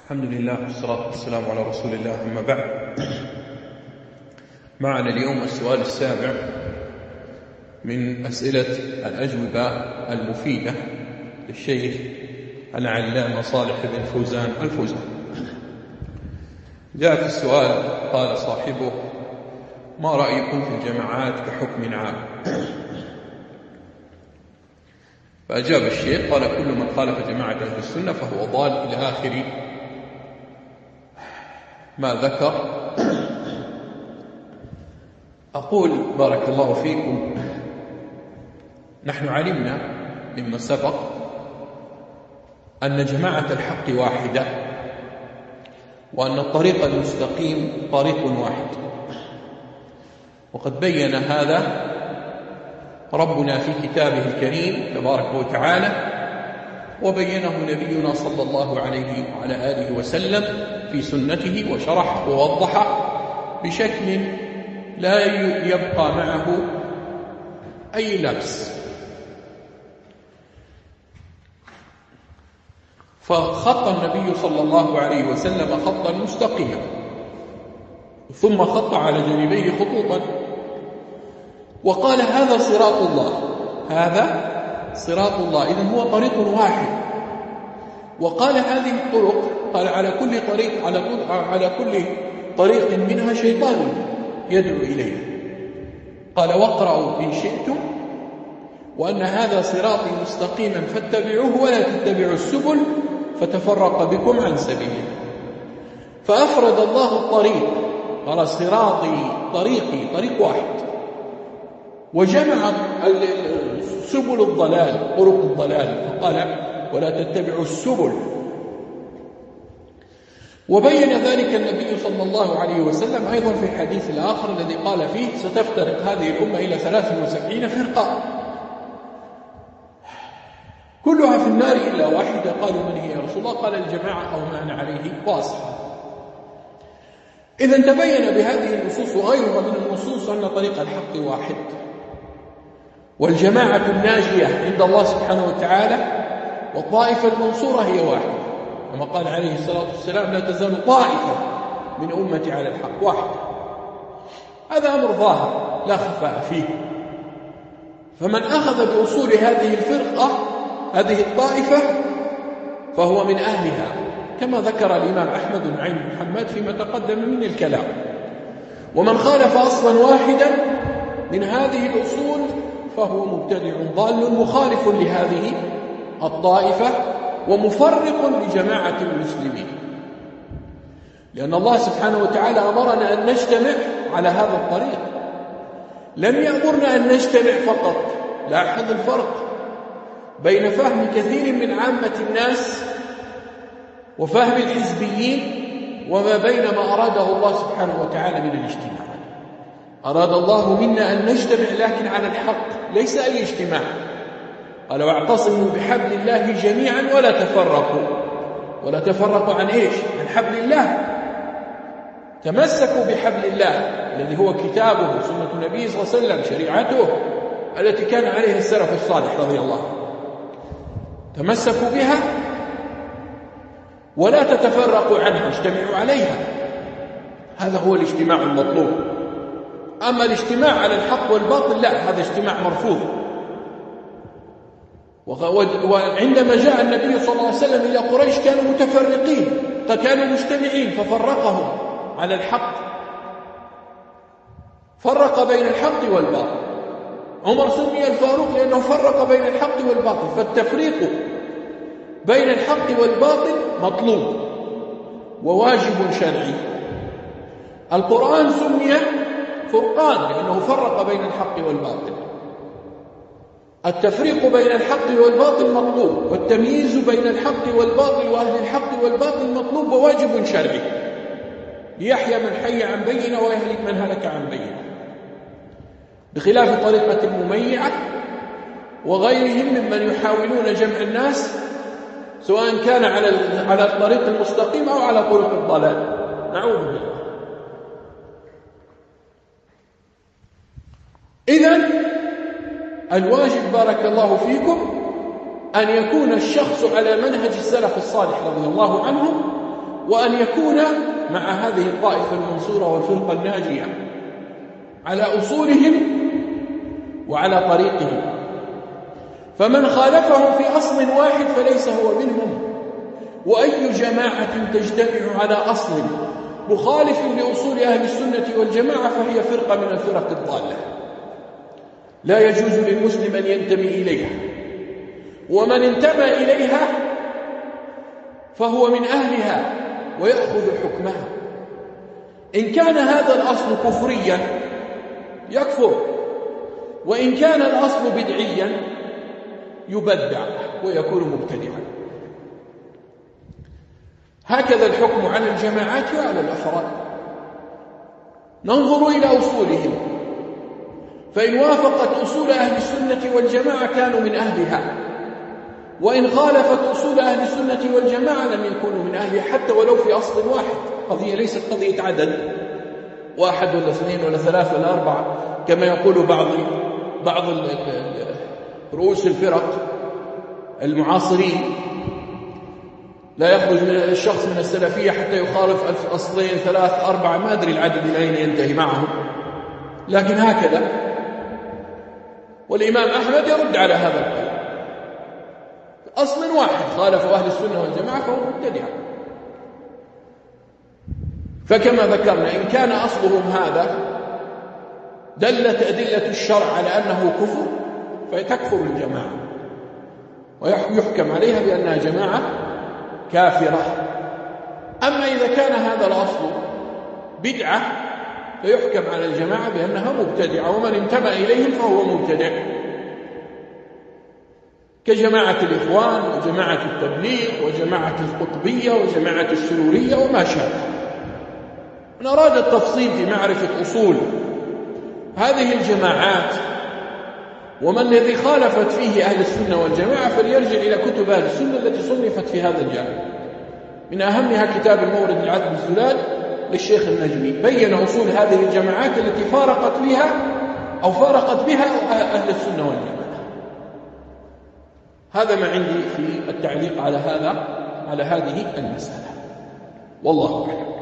الحمد لله والصلاة والسلام على رسول الله، أما بعد. معنا اليوم السؤال السابع من أسئلة الأجوبة المفيدة للشيخ العلامة صالح بن فوزان الفوزان. جاء في السؤال قال صاحبه: ما رأيكم في الجماعات كحكم عام؟ فأجاب الشيخ قال: كل من خالف جماعة أهل السنة فهو ضال، إلى آخر ما ذكر. أقول بارك الله فيكم: نحن علمنا مما سبق أن جماعة الحق واحدة، وأن الطريق المستقيم طريق واحد، وقد بين هذا ربنا في كتابه الكريم تبارك وتعالى، وبينه نبينا صلى الله عليه وعلى آله وسلم في سنته، وشرح ووضح بشكل لا يبقى معه أي لبس. فخط النبي صلى الله عليه وسلم خطا مستقيما، ثم خط على جانبيه خطوطا، وقال: هذا صراط الله، هذا صراط الله، إذن هو طريق واحد. وقال: هذه الطرق، قال: على كل كل طريق منها شيطان يدعو إليه. قال: واقرأوا إن شئتم وأن هذا صراطي مستقيما فاتبعوه ولا تتبعوا السبل فتفرق بكم عن سبيله. فأفرد الله الطريق، قال: صراطي، طريقي، طريق واحد، وجمع سبل الضلال، طرق الضلال، فقال: ولا تتبعوا السبل. وبين ذلك النبي صلى الله عليه وسلم أيضا في الحديث الآخر الذي قال فيه: ستفترق هذه الأمة إلى 73 فرقة كلها في النار إلا واحدة. قالوا: من هي يا رسول الله؟ قال: الجماعة أو ما أنا عليه وأصحابي. إذن تبين بهذه النصوص وغيرها من النصوص أن طريق الحق واحد، والجماعة الناجية عند الله سبحانه وتعالى والطائفة المنصورة هي واحدة، كما قال عليه الصلاة والسلام: لا تزال طائفة من أمتي على الحق واحدة. هذا أمر ظاهر لا خفاء فيه. فمن أخذ بأصول هذه الفرقة، هذه الطائفة، فهو من أهلها، كما ذكر الإمام أحمد بن عين محمد فيما تقدم من الكلام. ومن خالف أصلا واحدا من هذه الأصول فهو مبتدع ضال مخالف لهذه الطائفة ومفرق لجماعة المسلمين، لأن الله سبحانه وتعالى أمرنا أن نجتمع على هذا الطريق، لم يأمرنا أن نجتمع فقط. لاحظ الفرق بين فهم كثير من عامة الناس وفهم الحزبيين وما بين ما أراده الله سبحانه وتعالى من الاجتماع. أراد الله منا أن نجتمع لكن على الحق، ليس أي اجتماع. قال: واعتصموا بحبل الله جميعا ولا تفرقوا. ولا تفرقوا عن إيش؟ عن حبل الله. تمسكوا بحبل الله الذي هو كتابه، سنة النبي صلى الله عليه وسلم، شريعته التي كان عليها السلف الصالح رضي الله عنه. تمسكوا بها ولا تتفرقوا عنها، اجتمعوا عليها. هذا هو الاجتماع المطلوب. أما الاجتماع على الحق والباطل لا، هذا اجتماع مرفوض. وعندما جاء النبي صلى الله عليه وسلم إلى قريش كانوا متفرقين، فكانوا مجتمعين ففرقهم على الحق، فرق بين الحق والباطل. عمر سمي الفاروق لأنه فرق بين الحق والباطل. فالتفريق بين الحق والباطل مطلوب وواجب شرعي. القرآن سمي فرقان لأنه فرق بين الحق والباطل. التفريق بين الحق والباطل مطلوب، والتمييز بين الحق والباطل وأهل الحق والباطل مطلوب وواجب شرعي، ليحيى من حي عن بينة ويهلك من هلك عن بينة، بخلاف طريقة المميعة وغيرهم ممن يحاولون جمع الناس، سواء كان على الطريق المستقيم أو على طرق الضلال، نعوذ بالله. إذن الواجب بارك الله فيكم أن يكون الشخص على منهج السلف الصالح رضي الله عنهم، وأن يكون مع هذه الطائفة المنصورة والفرقة الناجية على أصولهم وعلى طريقهم. فمن خالفهم في أصل واحد فليس هو منهم. وأي جماعة تجتمع على أصل مخالف لأصول أهل السنة والجماعة فهي فرقة من الفرق الضالة لا يجوز للمسلم أن ينتمي إليها، ومن انتمى إليها فهو من أهلها ويأخذ حكمها. إن كان هذا الأصل كفريا يكفر، وإن كان الأصل بدعيا يبدع ويكون مبتدعا. هكذا الحكم على الجماعات وعلى الأفراد. ننظر إلى أصولهم، فإن وافقت أصول أهل السنة والجماعة كانوا من أهلها، وإن خالفت أصول أهل السنة والجماعة لم يكونوا من أهلها حتى ولو في أصل واحد. قضية ليست قضية عدد، 1 ولا 2 ولا 3 ولا 4 كما يقول بعض رؤوس الفرق المعاصرين. لا يخرج الشخص من السلفية حتى يخالف 1 2 3 4 ما أدري العدد إلى أين ينتهي معهم، لكن هكذا. والإمام أحمد يرد على هذا القول، أصل واحد خالفوا أهل السنة والجماعة فهو مبتدع. فكما ذكرنا إن كان أصلهم هذا دلت أدلة الشرع على أنه كفر فتكفر الجماعة ويحكم عليها بأنها جماعة كافرة. أما إذا كان هذا الأصل بدعة فيحكم على الجماعة بأنها مبتدعة، ومن انتمى إليهم فهو مبتدع، كجماعة الإخوان وجماعة التبليغ وجماعة القطبية وجماعة السرورية وما شابه. من أراد التفصيل في معرفة أصول هذه الجماعات وما الذي خالفت فيه أهل السنة والجماعة فليرجع إلى كتب أهل السنة التي صنفت في هذا الجانب. من أهمها كتاب المورد العذب الزلال للشيخ النجمي، بين أصول هذه الجماعات التي فارقت بها أهل السنة والجماعة. هذا ما عندي في التعليق على هذه المسألة، والله أعلم.